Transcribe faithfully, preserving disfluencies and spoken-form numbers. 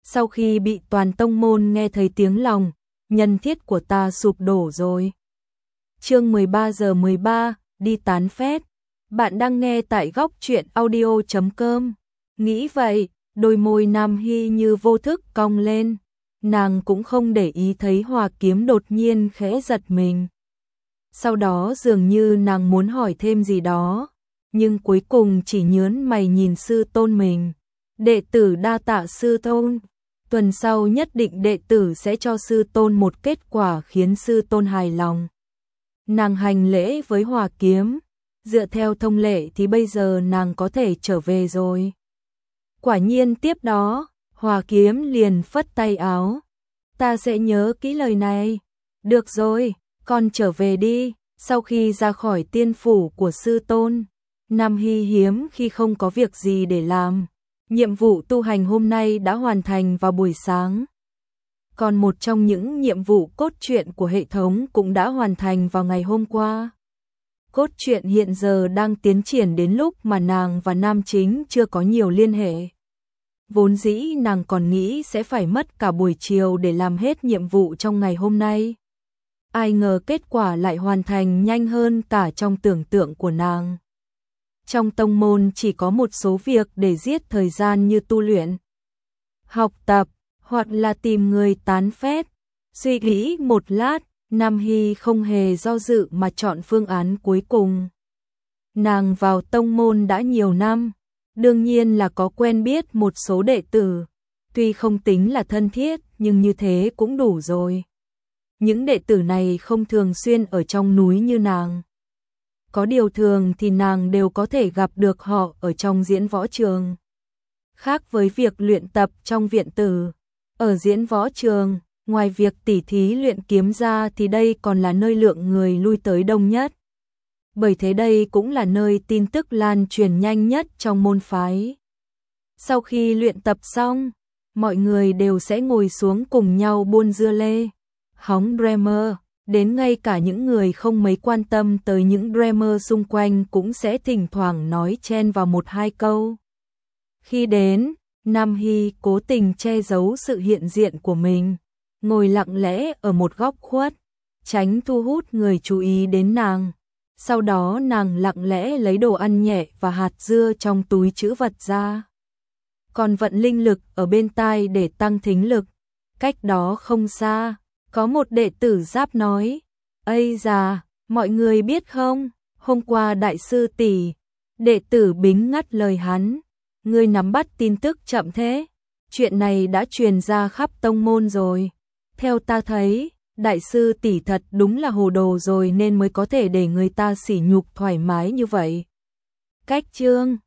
Sau khi bị toàn tông môn nghe thấy tiếng lòng, nhân thiết của ta sụp đổ rồi. Chương mười ba giờ mười ba, đi tán phét. Bạn đang nghe tại góc truyện audio chấm com. Nghĩ vậy, đôi môi Nam Hy như vô thức cong lên. Nàng cũng không để ý thấy Hòa Kiếm đột nhiên khẽ giật mình. Sau đó dường như nàng muốn hỏi thêm gì đó, nhưng cuối cùng chỉ nhớn mày nhìn sư tôn mình. Đệ tử đa tạ sư tôn. Tuần sau nhất định đệ tử sẽ cho sư tôn một kết quả khiến sư tôn hài lòng. Nàng hành lễ với Hòa Kiếm. Dựa theo thông lệ thì bây giờ nàng có thể trở về rồi. Quả nhiên tiếp đó, Hòa Kiếm liền phất tay áo. Ta sẽ nhớ kỹ lời này. Được rồi, con trở về đi. Sau khi ra khỏi tiên phủ của sư tôn, Nam Hy hiếm khi không có việc gì để làm. Nhiệm vụ tu hành hôm nay đã hoàn thành vào buổi sáng. Còn một trong những nhiệm vụ cốt truyện của hệ thống cũng đã hoàn thành vào ngày hôm qua. Cốt truyện hiện giờ đang tiến triển đến lúc mà nàng và nam chính chưa có nhiều liên hệ. Vốn dĩ nàng còn nghĩ sẽ phải mất cả buổi chiều để làm hết nhiệm vụ trong ngày hôm nay. Ai ngờ kết quả lại hoàn thành nhanh hơn cả trong tưởng tượng của nàng. Trong tông môn chỉ có một số việc để giết thời gian như tu luyện, học tập, hoặc là tìm người tán phét. Suy nghĩ một lát, Nam Hy không hề do dự mà chọn phương án cuối cùng. Nàng vào tông môn đã nhiều năm, đương nhiên là có quen biết một số đệ tử. Tuy không tính là thân thiết, nhưng như thế cũng đủ rồi. Những đệ tử này không thường xuyên ở trong núi như nàng. Có điều thường thì nàng đều có thể gặp được họ ở trong diễn võ trường. Khác với việc luyện tập trong viện tử, ở diễn võ trường, ngoài việc tỉ thí luyện kiếm ra thì đây còn là nơi lượng người lui tới đông nhất. Bởi thế đây cũng là nơi tin tức lan truyền nhanh nhất trong môn phái. Sau khi luyện tập xong, mọi người đều sẽ ngồi xuống cùng nhau buôn dưa lê, hóng dreamer. Đến ngay cả những người không mấy quan tâm tới những dreamer xung quanh cũng sẽ thỉnh thoảng nói chen vào một hai câu. Khi đến, Nam Hy cố tình che giấu sự hiện diện của mình, ngồi lặng lẽ ở một góc khuất, tránh thu hút người chú ý đến nàng. Sau đó nàng lặng lẽ lấy đồ ăn nhẹ và hạt dưa trong túi trữ vật ra. Còn vận linh lực ở bên tai để tăng thính lực. Cách đó không xa, có một đệ tử giáp nói, ây già, mọi người biết không, hôm qua đại sư tỷ. Đệ tử Bính ngắt lời hắn, ngươi nắm bắt tin tức chậm thế, chuyện này đã truyền ra khắp tông môn rồi. Theo ta thấy, đại sư tỷ thật đúng là hồ đồ rồi nên mới có thể để người ta sỉ nhục thoải mái như vậy. Cách chương